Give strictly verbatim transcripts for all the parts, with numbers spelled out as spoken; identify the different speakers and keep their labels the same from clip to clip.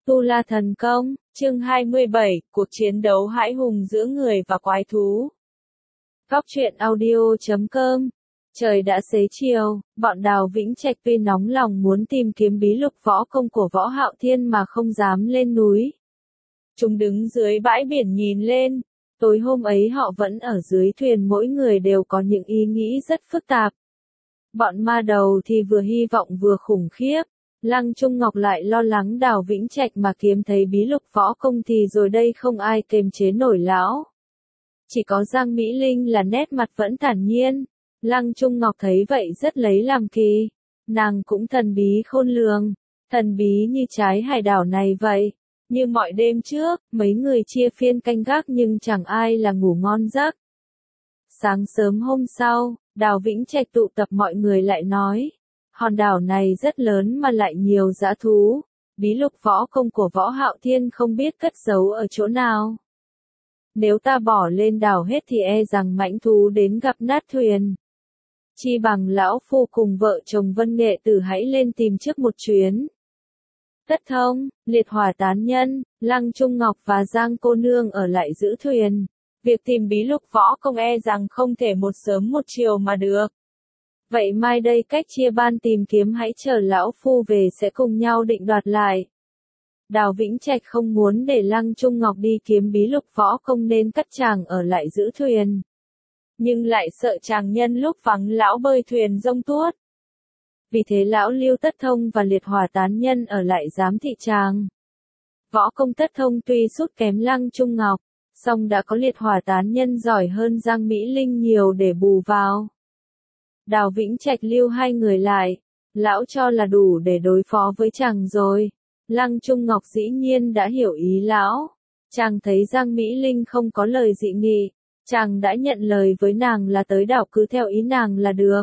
Speaker 1: Tu La Thần Công, chương hai mươi bảy, cuộc chiến đấu hãi hùng giữa người và quái thú. Góc truyện audio chấm com. Trời đã xế chiều, bọn Đào Vĩnh Trạch tuy nóng lòng muốn tìm kiếm bí lục võ công của Võ Hạo Thiên mà không dám lên núi. Chúng đứng dưới bãi biển nhìn lên. Tối hôm ấy họ vẫn ở dưới thuyền, mỗi người đều có những ý nghĩ rất phức tạp. Bọn ma đầu thì vừa hy vọng vừa khủng khiếp. Lăng Trung Ngọc lại lo lắng Đào Vĩnh Trạch mà kiếm thấy bí lục võ công thì rồi đây không ai kềm chế nổi lão. Chỉ có Giang Mỹ Linh là nét mặt vẫn thản nhiên. Lăng Trung Ngọc thấy vậy rất lấy làm kỳ. Nàng cũng thần bí khôn lường, thần bí như trái hải đảo này vậy. Như mọi đêm trước, mấy người chia phiên canh gác nhưng chẳng ai là ngủ ngon giấc. Sáng sớm hôm sau, Đào Vĩnh Trạch tụ tập mọi người lại nói. Hòn đảo này rất lớn mà lại nhiều dã thú. Bí lục võ công của Võ Hạo Thiên không biết cất giấu ở chỗ nào. Nếu ta bỏ lên đảo hết thì e rằng mãnh thú đến gặp nát thuyền. Chi bằng lão phu cùng vợ chồng Vân Nghệ Tử hãy lên tìm trước một chuyến. Tất Thông, Liệt Hỏa Tán Nhân, Lăng Trung Ngọc và Giang cô nương ở lại giữ thuyền. Việc tìm bí lục võ công e rằng không thể một sớm một chiều mà được. Vậy mai đây cách chia ban tìm kiếm, hãy chờ lão phu về sẽ cùng nhau định đoạt lại. Đào Vĩnh Trạch không muốn để Lăng Trung Ngọc đi kiếm bí lục võ công nên cắt chàng ở lại giữ thuyền. Nhưng lại sợ chàng nhân lúc vắng lão bơi thuyền rông tuốt. Vì thế lão lưu Tất Thông và Liệt Hỏa Tán Nhân ở lại giám thị chàng. Võ công Tất Thông tuy sút kém Lăng Trung Ngọc, song đã có Liệt Hỏa Tán Nhân giỏi hơn Giang Mỹ Linh nhiều để bù vào. Đào Vĩnh Trạch lưu hai người lại, lão cho là đủ để đối phó với chàng rồi. Lăng Trung Ngọc dĩ nhiên đã hiểu ý lão. Chàng thấy Giang Mỹ Linh không có lời dị nghị, chàng đã nhận lời với nàng là tới đảo cứ theo ý nàng là được.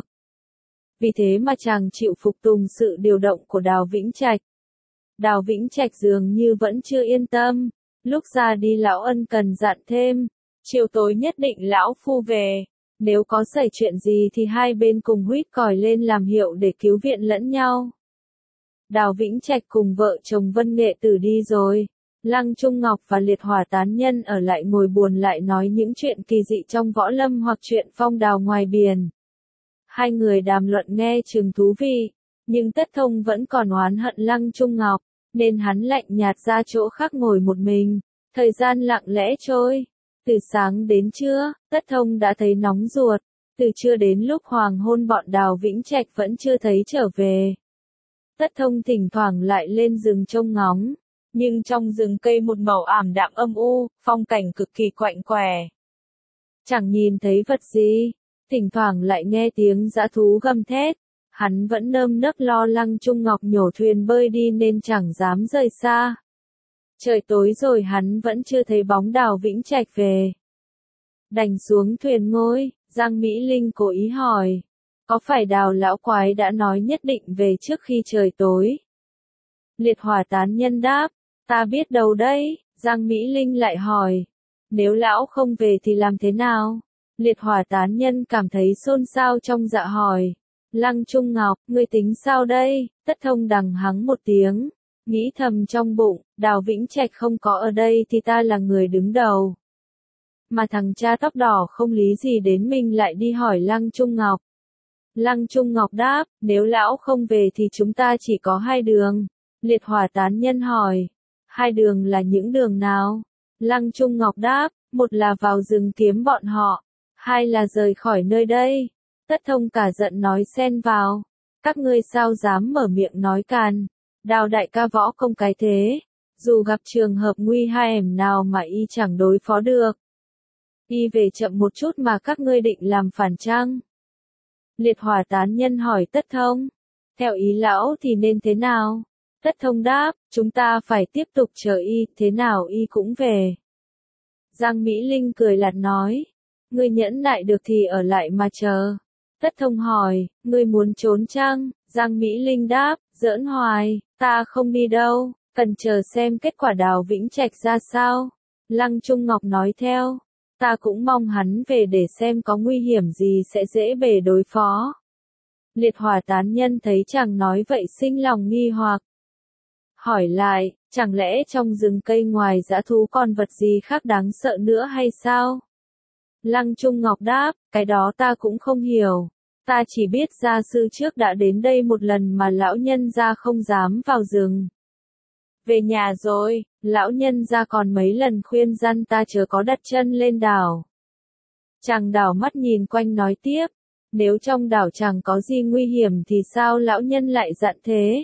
Speaker 1: Vì thế mà chàng chịu phục tùng sự điều động của Đào Vĩnh Trạch. Đào Vĩnh Trạch dường như vẫn chưa yên tâm, lúc ra đi lão ân cần dặn thêm, chiều tối nhất định lão phu về. Nếu có xảy chuyện gì thì hai bên cùng huýt còi lên làm hiệu để cứu viện lẫn nhau. Đào Vĩnh Trạch cùng vợ chồng Vân Nghệ Tử đi rồi. Lăng Trung Ngọc và Liệt Hỏa Tán Nhân ở lại ngồi buồn lại nói những chuyện kỳ dị trong võ lâm hoặc chuyện phong đào ngoài biển. Hai người đàm luận nghe chừng thú vị, nhưng Tất Thông vẫn còn oán hận Lăng Trung Ngọc, nên hắn lạnh nhạt ra chỗ khác ngồi một mình. Thời gian lặng lẽ trôi. Từ sáng đến trưa, Tất Thông đã thấy nóng ruột. Từ trưa đến lúc hoàng hôn bọn Đào Vĩnh Trạch vẫn chưa thấy trở về. Tất Thông thỉnh thoảng lại lên rừng trông ngóng. Nhưng trong rừng cây một màu ảm đạm âm u, phong cảnh cực kỳ quạnh quẻ. Chẳng nhìn thấy vật gì. Thỉnh thoảng lại nghe tiếng dã thú gầm thét. Hắn vẫn nơm nớp lo Lăng Trung Ngọc nhổ thuyền bơi đi nên chẳng dám rời xa. Trời tối rồi hắn vẫn chưa thấy bóng Đào Vĩnh Trạch về. Đành xuống thuyền ngồi, Giang Mỹ Linh cố ý hỏi. Có phải Đào lão quái đã nói nhất định về trước khi trời tối? Liệt Hỏa Tán Nhân đáp. Ta biết đâu đấy, Giang Mỹ Linh lại hỏi. Nếu lão không về thì làm thế nào? Liệt Hỏa Tán Nhân cảm thấy xôn xao trong dạ hỏi. Lăng Trung Ngọc, ngươi tính sao đây? Tất Thông đằng hắng một tiếng. Nghĩ thầm trong bụng, Đào Vĩnh Trạch không có ở đây thì ta là người đứng đầu. Mà thằng cha tóc đỏ không lý gì đến mình lại đi hỏi Lăng Trung Ngọc. Lăng Trung Ngọc đáp, nếu lão không về thì chúng ta chỉ có hai đường. Liệt Hỏa Tán Nhân hỏi, hai đường là những đường nào? Lăng Trung Ngọc đáp, một là vào rừng kiếm bọn họ, hai là rời khỏi nơi đây. Tất Thông cả giận nói xen vào, các ngươi sao dám mở miệng nói càn? Đào đại ca võ công cái thế, dù gặp trường hợp nguy hiểm nào mà y chẳng đối phó được. Y về chậm một chút mà các ngươi định làm phản chăng? Liệt Hỏa Tán Nhân hỏi Tất Thông, theo ý lão thì nên thế nào? Tất Thông đáp, chúng ta phải tiếp tục chờ y, thế nào y cũng về. Giang Mỹ Linh cười lạt nói, ngươi nhẫn nại được thì ở lại mà chờ. Tất Thông hỏi, ngươi muốn trốn chăng? Giang Mỹ Linh đáp, giỡn hoài, ta không đi đâu, cần chờ xem kết quả Đào Vĩnh Trạch ra sao. Lăng Trung Ngọc nói theo, ta cũng mong hắn về để xem có nguy hiểm gì sẽ dễ bề đối phó. Liệt Hỏa Tán Nhân thấy chàng nói vậy sinh lòng nghi hoặc. hỏi lại, chẳng lẽ trong rừng cây ngoài dã thú còn vật gì khác đáng sợ nữa hay sao? Lăng Trung Ngọc đáp, cái đó ta cũng không hiểu. Ta chỉ biết gia sư trước đã đến đây một lần mà lão nhân gia không dám vào rừng. Về nhà rồi, lão nhân gia còn mấy lần khuyên răn ta chớ có đặt chân lên đảo. Chàng đảo mắt nhìn quanh nói tiếp, nếu trong đảo chẳng có gì nguy hiểm thì sao lão nhân lại dặn thế?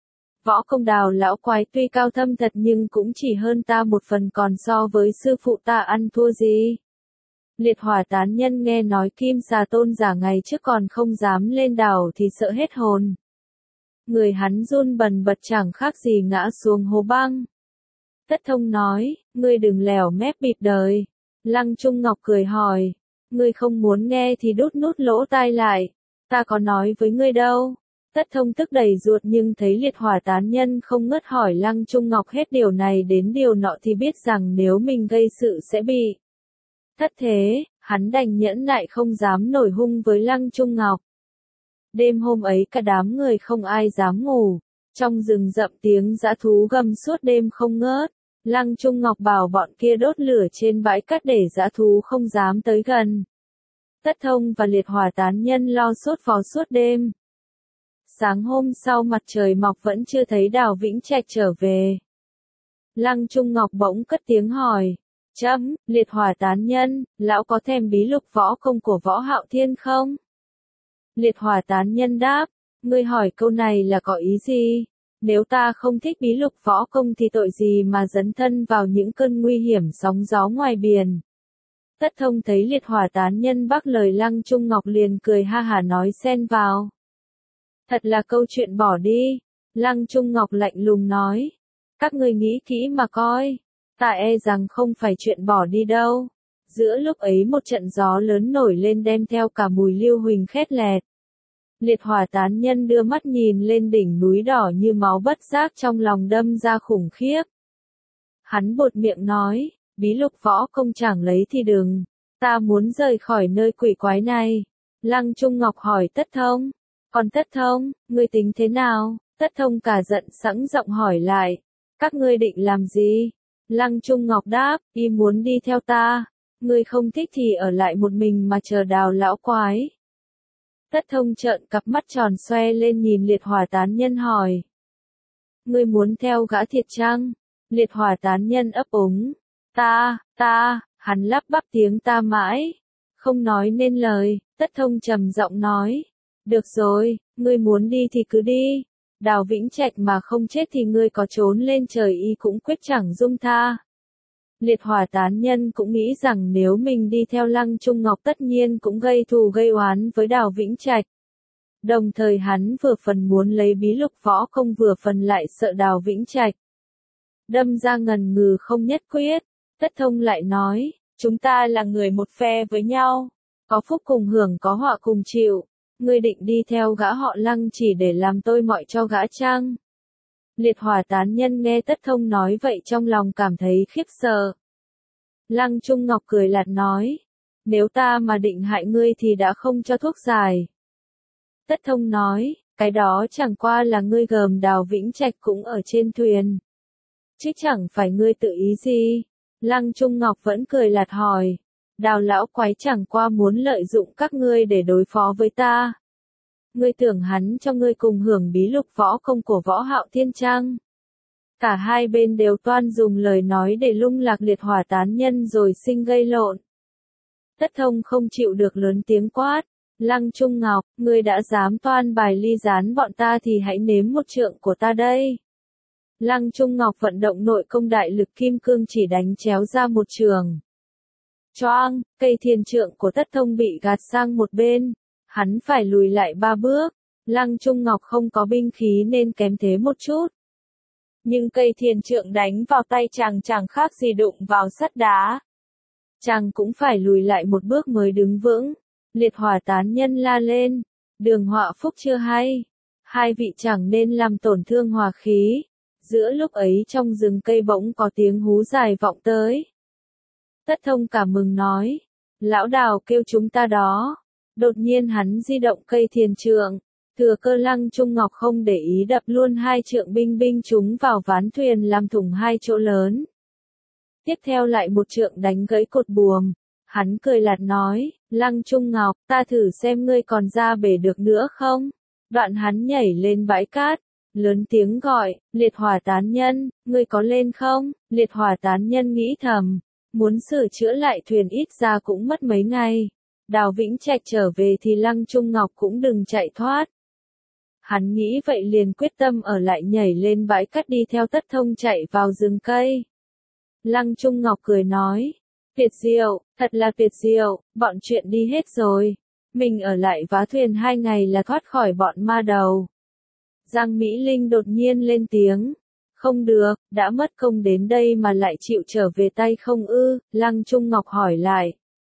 Speaker 1: Võ công Đào lão quái tuy cao thâm thật nhưng cũng chỉ hơn ta một phần, còn so với sư phụ ta ăn thua gì. Liệt Hỏa tán nhân nghe nói Kim Xà Tôn giả ngày trước còn không dám lên đảo thì sợ hết hồn. Người hắn run bần bật chẳng khác gì ngã xuống hố băng. Tất Thông nói, ngươi đừng lèo mép bịp đời. Lăng Trung Ngọc cười hỏi, ngươi không muốn nghe thì đút nút lỗ tai lại, ta có nói với ngươi đâu. Tất Thông tức đầy ruột nhưng thấy Liệt Hỏa tán nhân không ngớt hỏi Lăng Trung Ngọc hết điều này đến điều nọ thì biết rằng nếu mình gây sự sẽ bị thất thế, hắn đành nhẫn nại không dám nổi hung với Lăng Trung Ngọc. Đêm hôm ấy cả đám người không ai dám ngủ, trong rừng rậm tiếng dã thú gầm suốt đêm không ngớt. Lăng Trung Ngọc bảo bọn kia đốt lửa trên bãi cát để dã thú không dám tới gần. Tất Thông và Liệt Hỏa tán nhân lo sốt vó suốt đêm. Sáng hôm sau mặt trời mọc vẫn chưa thấy Đào Vĩnh Trạch trở về. Lăng Trung Ngọc bỗng cất tiếng hỏi, chấm, Liệt Hỏa tán nhân, lão có thèm bí lục võ công của Võ Hạo Thiên không? Liệt Hỏa tán nhân đáp, ngươi hỏi câu này là có ý gì? Nếu ta không thích bí lục võ công thì tội gì mà dấn thân vào những cơn nguy hiểm sóng gió ngoài biển. Tất Thông thấy Liệt Hỏa tán nhân bác lời Lăng Trung Ngọc liền cười ha hả nói xen vào. Thật là câu chuyện bỏ đi. Lăng Trung Ngọc lạnh lùng nói. Các ngươi nghĩ kỹ mà coi. Ta e rằng không phải chuyện bỏ đi đâu. Giữa lúc ấy một trận gió lớn nổi lên đem theo cả mùi lưu huỳnh khét lẹt. Liệt Hỏa tán nhân đưa mắt nhìn lên đỉnh núi đỏ như máu, bất giác trong lòng đâm ra khủng khiếp. Hắn buột miệng nói, bí lục võ công chẳng lấy thì đừng. Ta muốn rời khỏi nơi quỷ quái này. Lăng Trung Ngọc hỏi Tất Thông. Còn Tất Thông, ngươi tính thế nào? Tất Thông cả giận sẵn giọng hỏi lại. Các ngươi định làm gì? Lăng Trung Ngọc đáp, y muốn đi theo ta. Ngươi không thích thì ở lại một mình mà chờ Đào lão quái. Tất Thông trợn cặp mắt tròn xoe lên nhìn Liệt Hỏa tán nhân hỏi. Ngươi muốn theo gã thiệt chăng? Liệt Hỏa tán nhân ấp úng. Ta, ta, hắn lắp bắp tiếng ta mãi. Không nói nên lời, Tất Thông trầm giọng nói. Được rồi, ngươi muốn đi thì cứ đi. Đào Vĩnh Trạch mà không chết thì ngươi có trốn lên trời y cũng quyết chẳng dung tha. Liệt Hỏa tán nhân cũng nghĩ rằng nếu mình đi theo Lăng Trung Ngọc tất nhiên cũng gây thù gây oán với Đào Vĩnh Trạch. Đồng thời hắn vừa phần muốn lấy bí lục võ công vừa phần lại sợ Đào Vĩnh Trạch. Đâm ra ngần ngừ không nhất quyết, Tất Thông lại nói, chúng ta là người một phe với nhau, có phúc cùng hưởng có họa cùng chịu, ngươi định đi theo gã họ Lăng chỉ để làm tôi mọi cho gã chăng? Liệt Hỏa tán nhân nghe Tất Thông nói vậy trong lòng cảm thấy khiếp sợ. Lăng Trung Ngọc cười lạt nói, nếu ta mà định hại ngươi thì đã không cho thuốc giải. Tất Thông nói, cái đó chẳng qua là ngươi gờm Đào Vĩnh Trạch cũng ở trên thuyền. Chứ chẳng phải ngươi tự ý gì. Lăng Trung Ngọc vẫn cười lạt hỏi, Đào lão quái chẳng qua muốn lợi dụng các ngươi để đối phó với ta. Ngươi tưởng hắn cho ngươi cùng hưởng bí lục võ công của Võ Hạo Thiên chăng? Cả hai bên đều toan dùng lời nói để lung lạc Liệt Hỏa tán nhân rồi sinh gây lộn. Tất Thông không chịu được lớn tiếng quát. Lăng Trung Ngọc, ngươi đã dám toan bài ly gián bọn ta thì hãy nếm một trượng của ta đây. Lăng Trung Ngọc vận động nội công đại lực kim cương chỉ đánh chéo ra một trường. Choang, cây thiền trượng của Tất Thông bị gạt sang một bên. Hắn phải lùi lại ba bước. Lăng Trung Ngọc không có binh khí nên kém thế một chút. Nhưng cây thiền trượng đánh vào tay chàng chẳng khác gì đụng vào sắt đá. Chàng cũng phải lùi lại một bước mới đứng vững. Liệt Hỏa tán nhân la lên. Đường họa phúc chưa hay. Hai vị chẳng nên làm tổn thương hòa khí. Giữa lúc ấy trong rừng cây bỗng có tiếng hú dài vọng tới. Tất Thông cảm mừng nói. Lão Đào kêu chúng ta đó. Đột nhiên hắn di động cây thiền trượng. Thừa cơ Lăng Trung Ngọc không để ý đập luôn hai trượng binh binh chúng vào ván thuyền làm thủng hai chỗ lớn. Tiếp theo lại một trượng đánh gãy cột buồm. Hắn cười lạt nói, Lăng Trung Ngọc, ta thử xem ngươi còn ra bể được nữa không? Đoạn hắn nhảy lên bãi cát, lớn tiếng gọi, liệt hỏa tán nhân, ngươi có lên không? Liệt hỏa tán nhân nghĩ thầm, muốn sửa chữa lại thuyền ít ra cũng mất mấy ngày. Đào Vĩnh Trạch trở về thì Lăng Trung Ngọc cũng đừng chạy thoát. Hắn nghĩ vậy liền quyết tâm ở lại nhảy lên bãi cát đi theo Tất Thông chạy vào rừng cây. Lăng Trung Ngọc cười nói, tuyệt diệu, thật là tuyệt diệu, bọn chuyện đi hết rồi. Mình ở lại vá thuyền hai ngày là thoát khỏi bọn ma đầu. Giang Mỹ Linh đột nhiên lên tiếng. Không được, đã mất công đến đây mà lại chịu trở về tay không ư? Lăng Trung Ngọc hỏi lại.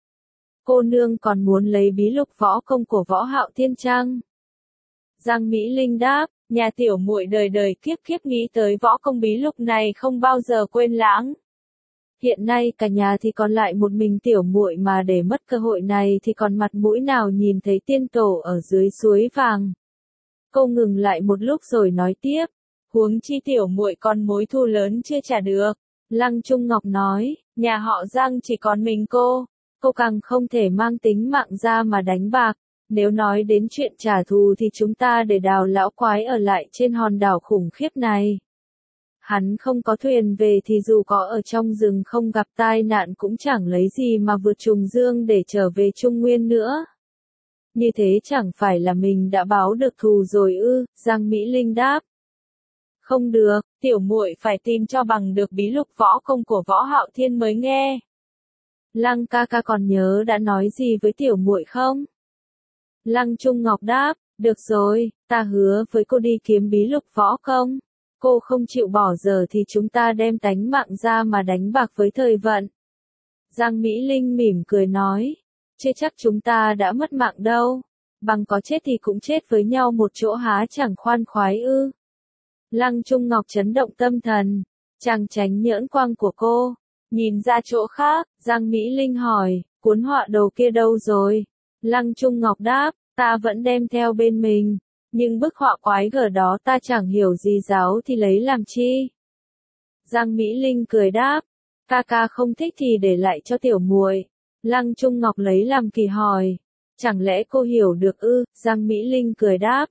Speaker 1: Cô nương còn muốn lấy bí lục võ công của Võ Hạo Thiên chăng? Giang Mỹ Linh đáp, nhà tiểu muội đời đời kiếp kiếp nghĩ tới võ công bí lục này không bao giờ quên lãng. Hiện nay cả nhà thì còn lại một mình tiểu muội mà để mất cơ hội này thì còn mặt mũi nào nhìn thấy tiên tổ ở dưới suối vàng. Cô ngừng lại một lúc rồi nói tiếp, huống chi tiểu muội còn mối thù lớn chưa trả được. Lăng Trung Ngọc nói, nhà họ Giang chỉ còn mình cô, cô càng không thể mang tính mạng ra mà đánh bạc. Nếu nói đến chuyện trả thù thì chúng ta để Đào lão quái ở lại trên hòn đảo khủng khiếp này. Hắn không có thuyền về thì dù có ở trong rừng không gặp tai nạn cũng chẳng lấy gì mà vượt trùng dương để trở về Trung Nguyên nữa. Như thế chẳng phải là mình đã báo được thù rồi ư? Giang Mỹ Linh đáp. Không được, tiểu muội phải tìm cho bằng được bí lục võ công của Võ Hạo Thiên mới nghe. Lăng ca ca còn nhớ đã nói gì với tiểu muội không? Lăng Trung Ngọc đáp, được rồi, ta hứa với cô đi kiếm bí lục võ công. Cô không chịu bỏ giờ thì chúng ta đem tánh mạng ra mà đánh bạc với thời vận. Giang Mỹ Linh mỉm cười nói, chưa chắc chúng ta đã mất mạng đâu, bằng có chết thì cũng chết với nhau một chỗ há chẳng khoan khoái ư. Lăng Trung Ngọc chấn động tâm thần, chàng tránh nhỡn quang của cô, nhìn ra chỗ khác, Giang Mỹ Linh hỏi, cuốn họa đồ kia đâu rồi? Lăng Trung Ngọc đáp, ta vẫn đem theo bên mình. Nhưng bức họa quái gở đó ta chẳng hiểu gì giáo thì lấy làm chi. Giang Mỹ Linh cười đáp, ca ca không thích thì để lại cho tiểu muội. Lăng Trung Ngọc lấy làm kỳ hỏi, chẳng lẽ cô hiểu được ư? Giang Mỹ Linh cười đáp,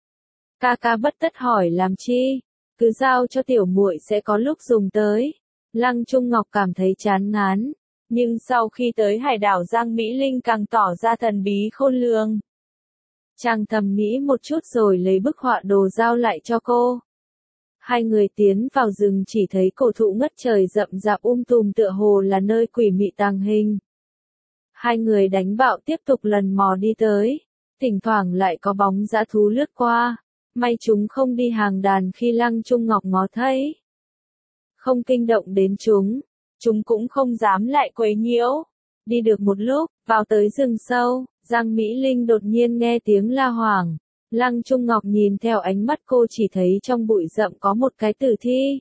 Speaker 1: ca ca bất tất hỏi làm chi, cứ giao cho tiểu muội sẽ có lúc dùng tới. Lăng Trung Ngọc cảm thấy chán ngán, nhưng sau khi tới hải đảo Giang Mỹ Linh càng tỏ ra thần bí khôn lường. Chàng thầm nghĩ một chút rồi lấy bức họa đồ giao lại cho cô. Hai người tiến vào rừng chỉ thấy cổ thụ ngất trời rậm rạp um tùm tựa hồ là nơi quỷ mị tàng hình. Hai người đánh bạo tiếp tục lần mò đi tới, thỉnh thoảng lại có bóng dã thú lướt qua, may chúng không đi hàng đàn khi Lăng Trung Ngọc ngó thấy. Không kinh động đến chúng, chúng cũng không dám lại quấy nhiễu. Đi được một lúc, vào tới rừng sâu, Giang Mỹ Linh đột nhiên nghe tiếng la hoảng. Lăng Trung Ngọc nhìn theo ánh mắt cô chỉ thấy trong bụi rậm có một cái tử thi.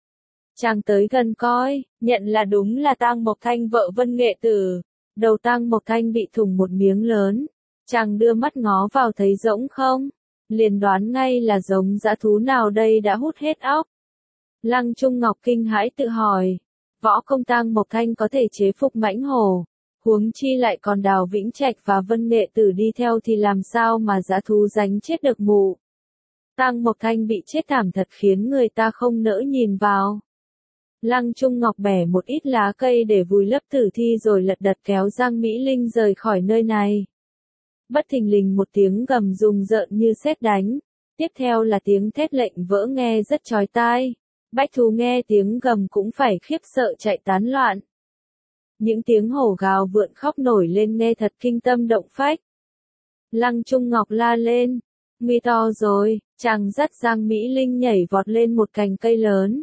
Speaker 1: Chàng tới gần coi, nhận là đúng là Tang Mộc Thanh vợ Vân Nghệ Tử. Đầu Tang Mộc Thanh bị thủng một miếng lớn. Chàng đưa mắt ngó vào thấy rỗng không? Liền đoán ngay là giống dã thú nào đây đã hút hết óc. Lăng Trung Ngọc kinh hãi tự hỏi, võ công Tang Mộc Thanh có thể chế phục mãnh hổ, huống chi lại còn Đào Vĩnh Trạch và Vân Nghệ Tử đi theo thì làm sao mà dã thú đánh chết được mụ. Tang Mộc Thanh bị chết thảm thật khiến người ta không nỡ nhìn vào. Lăng Trung Ngọc bẻ một ít lá cây để vùi lấp tử thi rồi lật đật kéo Giang Mỹ Linh rời khỏi nơi này. Bất thình lình một tiếng gầm rùng rợn như sét đánh, tiếp theo là tiếng thét lệnh vỡ nghe rất chói tai. Bách thú nghe tiếng gầm cũng phải khiếp sợ chạy tán loạn. Những tiếng hổ gào vượn khóc nổi lên nghe thật kinh tâm động phách. Lăng Trung Ngọc la lên, nguy to rồi, chàng dắt Giang Mỹ Linh nhảy vọt lên một cành cây lớn.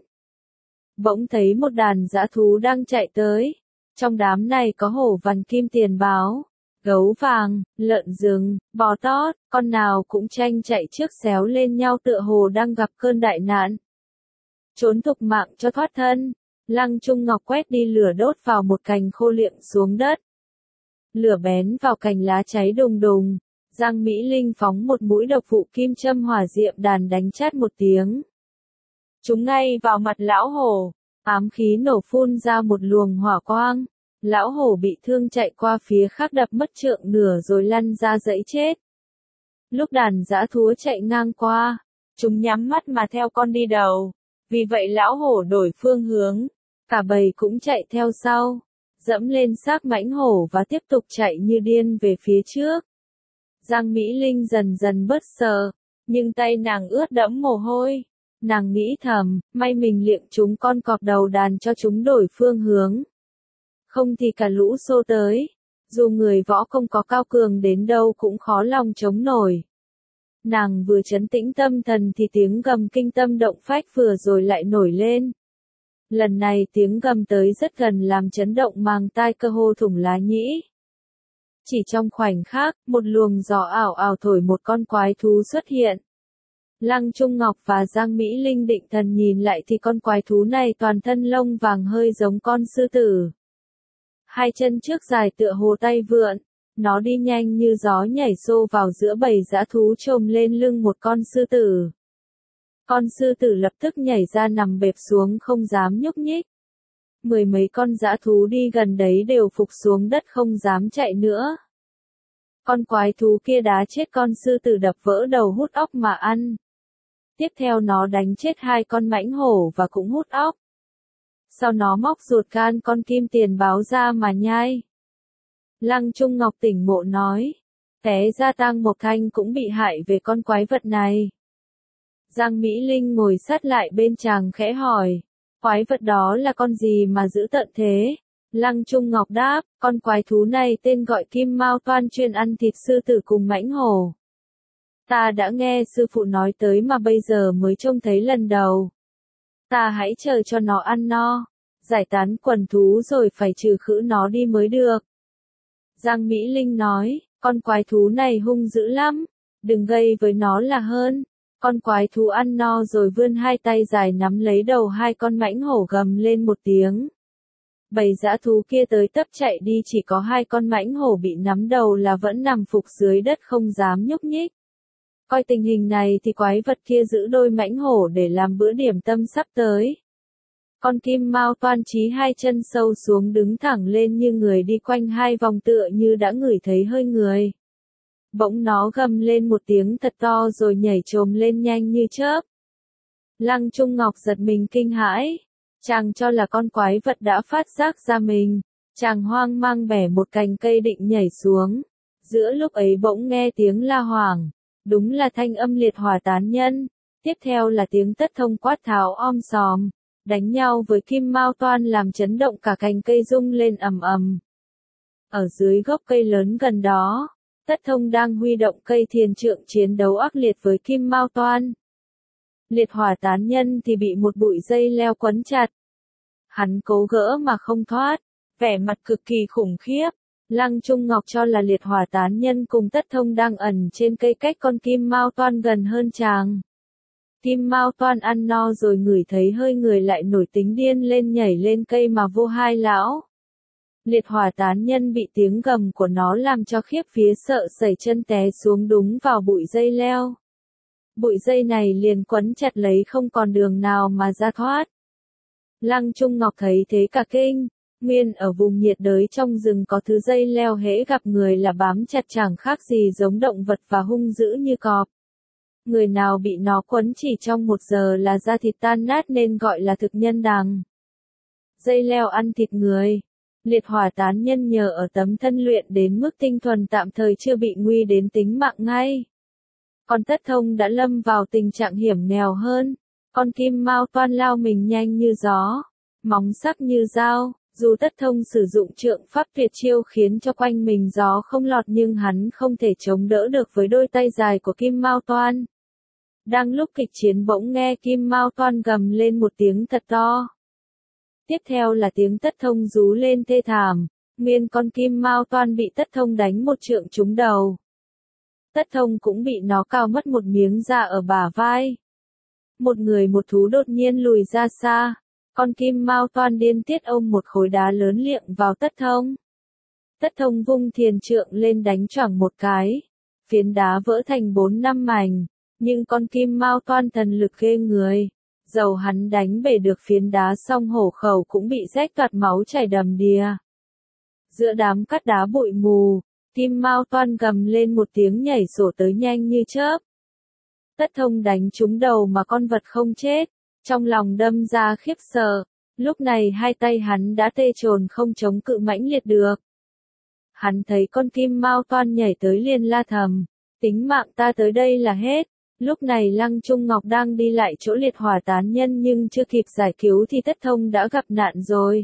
Speaker 1: Bỗng thấy một đàn dã thú đang chạy tới, trong đám này có hổ vằn kim tiền báo, gấu vàng, lợn rừng, bò tót, con nào cũng tranh chạy trước xéo lên nhau tựa hồ đang gặp cơn đại nạn. Trốn thục mạng cho thoát thân, Lăng Trung Ngọc quét đi lửa đốt vào một cành khô liệng xuống đất. Lửa bén vào cành lá cháy đùng đùng, Giang Mỹ Linh phóng một mũi độc vụ kim châm hỏa diệm đàn đánh chát một tiếng. Trúng ngay vào mặt lão hổ, ám khí nổ phun ra một luồng hỏa quang. Lão hổ bị thương chạy qua phía khác đập mất trượng nửa rồi lăn ra dãy chết. Lúc đàn dã thú chạy ngang qua, chúng nhắm mắt mà theo con đi đầu. Vì vậy lão hổ đổi phương hướng, cả bầy cũng chạy theo sau, dẫm lên xác mãnh hổ và tiếp tục chạy như điên về phía trước. Giang Mỹ Linh dần dần bớt sợ, nhưng tay nàng ướt đẫm mồ hôi. Nàng nghĩ thầm, may mình liệng chúng con cọp đầu đàn cho chúng đổi phương hướng. Không thì cả lũ xô tới, dù người võ không có cao cường đến đâu cũng khó lòng chống nổi. Nàng vừa trấn tĩnh tâm thần thì tiếng gầm kinh tâm động phách vừa rồi lại nổi lên. Lần này tiếng gầm tới rất gần làm chấn động màng tai cơ hồ thủng lá nhĩ. Chỉ trong khoảnh khắc, một luồng gió ảo ảo thổi một con quái thú xuất hiện. Lăng Trung Ngọc và Giang Mỹ Linh định thần nhìn lại thì con quái thú này toàn thân lông vàng hơi giống con sư tử. Hai chân trước dài tựa hồ tay vượn, nó đi nhanh như gió nhảy xô vào giữa bầy dã thú chồm lên lưng một con sư tử. Con sư tử lập tức nhảy ra nằm bẹp xuống không dám nhúc nhích. Mười mấy con dã thú đi gần đấy đều phục xuống đất không dám chạy nữa. Con quái thú kia đá chết con sư tử đập vỡ đầu hút óc mà ăn. Tiếp theo nó đánh chết hai con mãnh hổ và cũng hút óc. Sau nó móc ruột gan con kim tiền báo ra mà nhai. Lăng Trung Ngọc tỉnh ngộ nói, té ra Tang Mộc Thanh cũng bị hại về con quái vật này. Giang Mỹ Linh ngồi sát lại bên chàng khẽ hỏi, quái vật đó là con gì mà dữ tợn thế? Lăng Trung Ngọc đáp, con quái thú này tên gọi Kim Mao Toan chuyên ăn thịt sư tử cùng mãnh hổ. Ta đã nghe sư phụ nói tới mà bây giờ mới trông thấy lần đầu. Ta hãy chờ cho nó ăn no, giải tán quần thú rồi phải trừ khử nó đi mới được. Giang Mỹ Linh nói, con quái thú này hung dữ lắm, đừng gây với nó là hơn. Con quái thú ăn no rồi vươn hai tay dài nắm lấy đầu hai con mãnh hổ gầm lên một tiếng. Bầy dã thú kia tới tấp chạy đi, chỉ có hai con mãnh hổ bị nắm đầu là vẫn nằm phục dưới đất không dám nhúc nhích. Coi tình hình này thì quái vật kia giữ đôi mãnh hổ để làm bữa điểm tâm sắp tới. Con Kim Mao Toan chí hai chân sâu xuống đứng thẳng lên như người đi quanh hai vòng tựa như đã ngửi thấy hơi người. Bỗng nó gầm lên một tiếng thật to rồi nhảy chồm lên nhanh như chớp. Lăng Trung Ngọc giật mình kinh hãi. Chàng cho là con quái vật đã phát giác ra mình. Chàng hoang mang bẻ một cành cây định nhảy xuống. Giữa lúc ấy bỗng nghe tiếng la hoảng. Đúng là thanh âm liệt hỏa tán nhân. Tiếp theo là tiếng Tất Thông quát tháo om sòm. Đánh nhau với Kim Mao Toan làm chấn động cả cành cây rung lên ầm ầm. Ở dưới gốc cây lớn gần đó, Tất Thông đang huy động cây thiền trượng chiến đấu ác liệt với Kim Mao Toan. Liệt hỏa tán nhân thì bị một bụi dây leo quấn chặt. Hắn cố gỡ mà không thoát, vẻ mặt cực kỳ khủng khiếp. Lăng Trung Ngọc cho là liệt hỏa tán nhân cùng Tất Thông đang ẩn trên cây cách con Kim Mao Toan gần hơn chàng. Kim Mao Toan ăn no rồi ngửi thấy hơi người lại nổi tính điên lên nhảy lên cây mà vô hai lão. Liệt hỏa tán nhân bị tiếng gầm của nó làm cho khiếp vía sợ sẩy chân té xuống đúng vào bụi dây leo. Bụi dây này liền quấn chặt lấy không còn đường nào mà ra thoát. Lăng Trung Ngọc thấy thế cả kinh, nguyên ở vùng nhiệt đới trong rừng có thứ dây leo hễ gặp người là bám chặt chẳng khác gì giống động vật và hung dữ như cọp. Người nào bị nó quấn chỉ trong một giờ là da thịt tan nát nên gọi là thực nhân đằng. Dây leo ăn thịt người. Liệt hỏa tán nhân nhờ ở tấm thân luyện đến mức tinh thuần tạm thời chưa bị nguy đến tính mạng ngay. Còn Tất Thông đã lâm vào tình trạng hiểm nghèo hơn. Con Kim Mao Toan lao mình nhanh như gió, móng sắc như dao. Dù Tất Thông sử dụng trượng pháp tuyệt chiêu khiến cho quanh mình gió không lọt nhưng hắn không thể chống đỡ được với đôi tay dài của Kim Mao Toan. Đang lúc kịch chiến bỗng nghe Kim Mao Toan gầm lên một tiếng thật to. Tiếp theo là tiếng Tất Thông rú lên thê thảm, nguyên con Kim Mao Toan bị Tất Thông đánh một trượng trúng đầu. Tất Thông cũng bị nó cào mất một miếng da ở bả vai. Một người một thú đột nhiên lùi ra xa, con Kim Mao Toan điên tiết ôm một khối đá lớn liệng vào Tất Thông. Tất Thông vung thiền trượng lên đánh choảng một cái, phiến đá vỡ thành bốn năm mảnh, nhưng con kim mao toan thần lực ghê người. Dầu hắn đánh bể được phiến đá xong hổ khẩu cũng bị rách toạc máu chảy đầm đìa. Giữa đám cát đá bụi mù, kim mao toan gầm lên một tiếng nhảy sổ tới nhanh như chớp. Tất Thông đánh trúng đầu mà con vật không chết, trong lòng đâm ra khiếp sợ, lúc này hai tay hắn đã tê trồn không chống cự mãnh liệt được. Hắn thấy con kim mao toan nhảy tới liền la thầm, tính mạng ta tới đây là hết. Lúc này Lăng Trung Ngọc đang đi lại chỗ liệt hỏa tán nhân nhưng chưa kịp giải cứu thì Tất Thông đã gặp nạn rồi.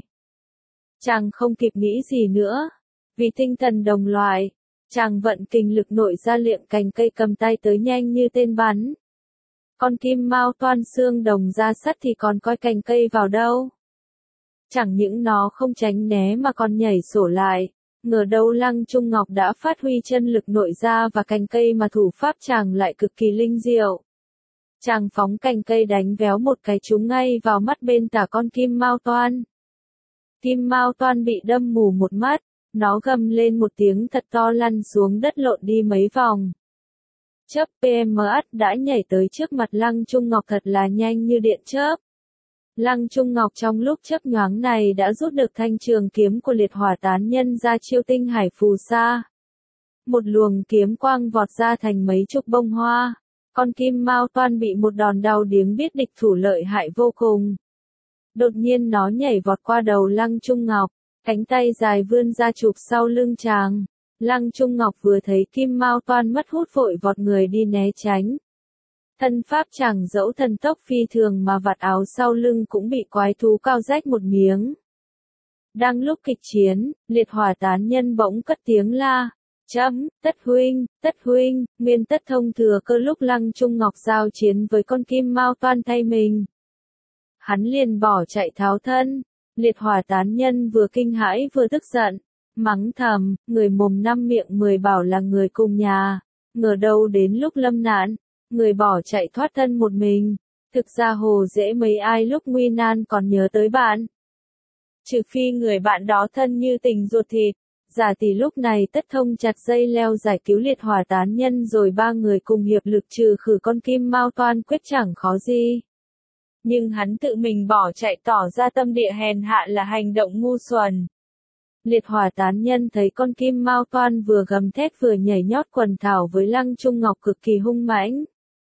Speaker 1: Chàng không kịp nghĩ gì nữa, vì tinh thần đồng loại, chàng vận kình lực nội ra liệng cành cây cầm tay tới nhanh như tên bắn. Con kim mao toan xương đồng ra sắt thì còn coi cành cây vào đâu. Chẳng những nó không tránh né mà còn nhảy sổ lại. Ngờ đâu Lăng Trung Ngọc đã phát huy chân lực nội ra và cành cây mà thủ pháp chàng lại cực kỳ linh diệu. Chàng phóng cành cây đánh véo một cái trúng ngay vào mắt bên tả con kim mao toan. Kim mao toan bị đâm mù một mắt, nó gầm lên một tiếng thật to lăn xuống đất lộn đi mấy vòng. Chớp pê em ét đã nhảy tới trước mặt Lăng Trung Ngọc thật là nhanh như điện chớp. Lăng Trung Ngọc trong lúc chớp nhoáng này đã rút được thanh trường kiếm của liệt hỏa tán nhân ra chiêu tinh hải phù sa. Một luồng kiếm quang vọt ra thành mấy chục bông hoa. Con kim mao toan bị một đòn đau điếng biết địch thủ lợi hại vô cùng. Đột nhiên nó nhảy vọt qua đầu Lăng Trung Ngọc, cánh tay dài vươn ra chụp sau lưng chàng. Lăng Trung Ngọc vừa thấy kim mao toan mất hút vội vọt người đi né tránh. Thân pháp chàng dẫu thần tốc phi thường mà vạt áo sau lưng cũng bị quái thú cao rách một miếng. Đang lúc kịch chiến, liệt hỏa tán nhân bỗng cất tiếng la, chấm, Tất huynh, Tất huynh, Nguyên Tất Thông thừa cơ lúc Lăng Trung Ngọc giao chiến với con kim mao toan thay mình. Hắn liền bỏ chạy tháo thân, liệt hỏa tán nhân vừa kinh hãi vừa tức giận, mắng thầm, người mồm năm miệng mười bảo là người cùng nhà, ngờ đâu đến lúc lâm nạn. Người bỏ chạy thoát thân một mình, thực ra hồ dễ mấy ai lúc nguy nan còn nhớ tới bạn. Trừ phi người bạn đó thân như tình ruột thịt, giả tỷ lúc này Tất Thông chặt dây leo giải cứu liệt hỏa tán nhân rồi ba người cùng hiệp lực trừ khử con kim mao toan quyết chẳng khó gì. Nhưng hắn tự mình bỏ chạy tỏ ra tâm địa hèn hạ là hành động ngu xuẩn. Liệt hỏa tán nhân thấy con kim mao toan vừa gầm thét vừa nhảy nhót quần thảo với Lăng Trung Ngọc cực kỳ hung mãnh.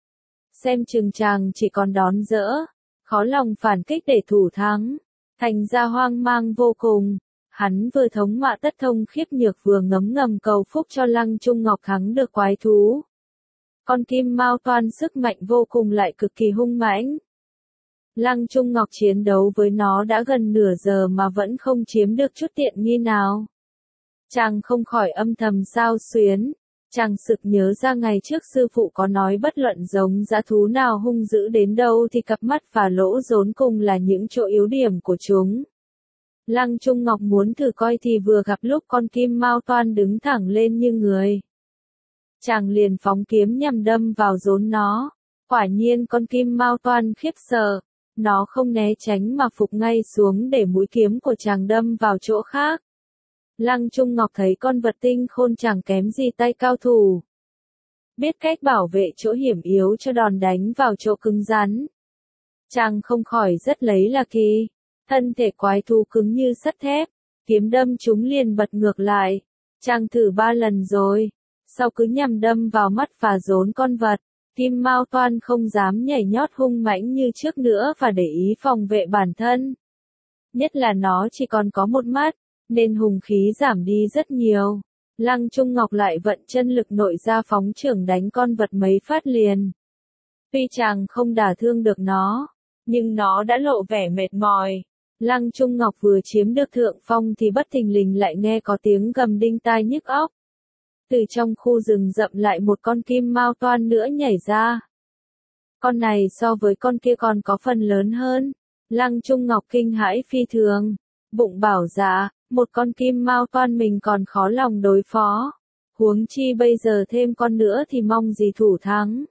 Speaker 1: Xem chừng chàng chỉ còn đón dỡ, khó lòng phản kích để thủ thắng, thành ra hoang mang vô cùng. Hắn vừa thống mạ Tất Thông khiếp nhược vừa ngấm ngầm cầu phúc cho Lăng Trung Ngọc thắng được quái thú. Con kim mao toan sức mạnh vô cùng lại cực kỳ hung mãnh. Lăng Trung Ngọc chiến đấu với nó đã gần nửa giờ mà vẫn không chiếm được chút tiện nghi nào. Chàng không khỏi âm thầm xao xuyến. Chàng sực nhớ ra ngày trước sư phụ có nói bất luận giống dã thú nào hung dữ đến đâu thì cặp mắt và lỗ rốn cùng là những chỗ yếu điểm của chúng. Lăng Trung Ngọc muốn thử coi thì vừa gặp lúc con kim mao toan đứng thẳng lên như người. Chàng liền phóng kiếm nhằm đâm vào rốn nó. Quả nhiên con kim mao toan khiếp sợ. Nó không né tránh mà phục ngay xuống để mũi kiếm của chàng đâm vào chỗ khác. Lăng Trung Ngọc thấy con vật tinh khôn chẳng kém gì tay cao thủ. Biết cách bảo vệ chỗ hiểm yếu cho đòn đánh vào chỗ cứng rắn. Chàng không khỏi rất lấy là kỳ. Thân thể quái thú cứng như sắt thép. Kiếm đâm chúng liền bật ngược lại. Chàng thử ba lần rồi. Sau cứ nhằm đâm vào mắt và rốn con vật. Kim mao toan không dám nhảy nhót hung mãnh như trước nữa và để ý phòng vệ bản thân. Nhất là nó chỉ còn có một mắt, nên hùng khí giảm đi rất nhiều. Lăng Trung Ngọc lại vận chân lực nội ra phóng chưởng đánh con vật mấy phát liền. Tuy chàng không đả thương được nó, nhưng nó đã lộ vẻ mệt mỏi. Lăng Trung Ngọc vừa chiếm được thượng phong thì bất thình lình lại nghe có tiếng gầm đinh tai nhức óc. Từ trong khu rừng rậm lại một con kim mao toan nữa nhảy ra. Con này so với con kia còn có phần lớn hơn. Lăng Trung Ngọc kinh hãi phi thường. Bụng bảo dạ, một con kim mao toan mình còn khó lòng đối phó. Huống chi bây giờ thêm con nữa thì mong gì thủ thắng.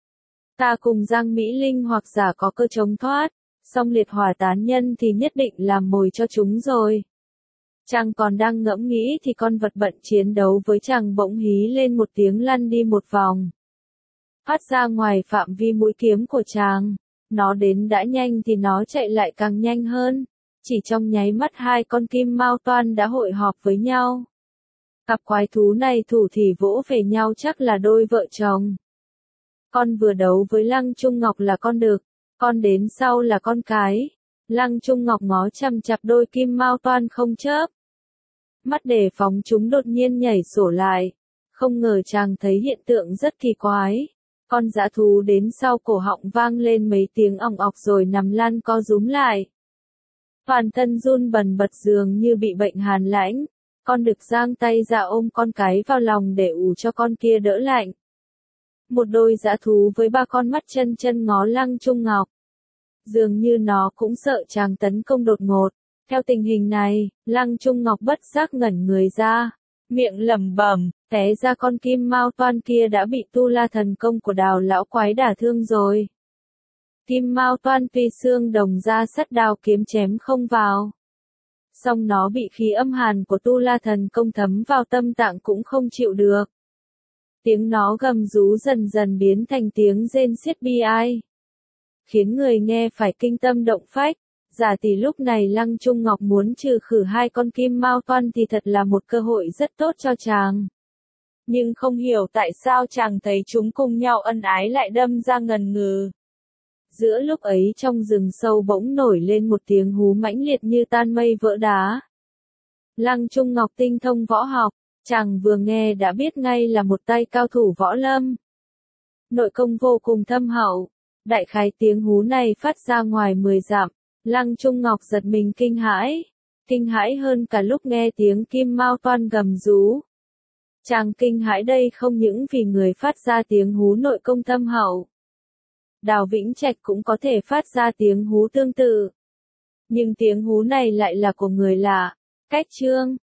Speaker 1: Ta cùng Giang Mỹ Linh hoặc giả có cơ chống thoát. Song liệt hỏa tán nhân thì nhất định làm mồi cho chúng rồi. Chàng còn đang ngẫm nghĩ thì con vật bận chiến đấu với chàng bỗng hí lên một tiếng lăn đi một vòng. Phát ra ngoài phạm vi mũi kiếm của chàng. Nó đến đã nhanh thì nó chạy lại càng nhanh hơn. Chỉ trong nháy mắt hai con kim mao toan đã hội họp với nhau. Cặp quái thú này thủ thỉ vỗ về nhau chắc là đôi vợ chồng. Con vừa đấu với Lăng Trung Ngọc là con đực, con đến sau là con cái. Lăng Trung Ngọc ngó chằm chằm đôi kim mao toan không chớp. Mắt đề phóng chúng đột nhiên nhảy sổ lại. Không ngờ chàng thấy hiện tượng rất kỳ quái. Con dã thú đến sau cổ họng vang lên mấy tiếng ỏng ọc rồi nằm lăn co rúm lại. Toàn thân run bần bật dường như bị bệnh hàn lãnh. Con đực giang tay ra ôm con cái vào lòng để ủ cho con kia đỡ lạnh. Một đôi dã thú với ba con mắt chân chân ngó Lăng Trung Ngọc. Dường như nó cũng sợ chàng tấn công đột ngột. Theo tình hình này, Lăng Trung Ngọc bất giác ngẩn người ra. Miệng lẩm bẩm, té ra con kim mao toan kia đã bị tu la thần công của Đào lão quái đả thương rồi. Kim mao toan tuy xương đồng ra sắt đao kiếm chém không vào. Song nó bị khí âm hàn của tu la thần công thấm vào tâm tạng cũng không chịu được. Tiếng nó gầm rú dần dần biến thành tiếng rên xiết bi ai. Khiến người nghe phải kinh tâm động phách. Giả tỷ lúc này Lăng Trung Ngọc muốn trừ khử hai con kim mao toan thì thật là một cơ hội rất tốt cho chàng. Nhưng không hiểu tại sao chàng thấy chúng cùng nhau ân ái lại đâm ra ngần ngừ. Giữa lúc ấy trong rừng sâu bỗng nổi lên một tiếng hú mãnh liệt như tan mây vỡ đá. Lăng Trung Ngọc tinh thông võ học, chàng vừa nghe đã biết ngay là một tay cao thủ võ lâm. Nội công vô cùng thâm hậu, đại khái tiếng hú này phát ra ngoài mười dặm. Lăng Trung Ngọc giật mình kinh hãi, kinh hãi hơn cả lúc nghe tiếng kim mao toan gầm rú. Chàng kinh hãi đây không những vì người phát ra tiếng hú nội công thâm hậu. Đào Vĩnh Trạch cũng có thể phát ra tiếng hú tương tự. Nhưng tiếng hú này lại là của người lạ. Cách chương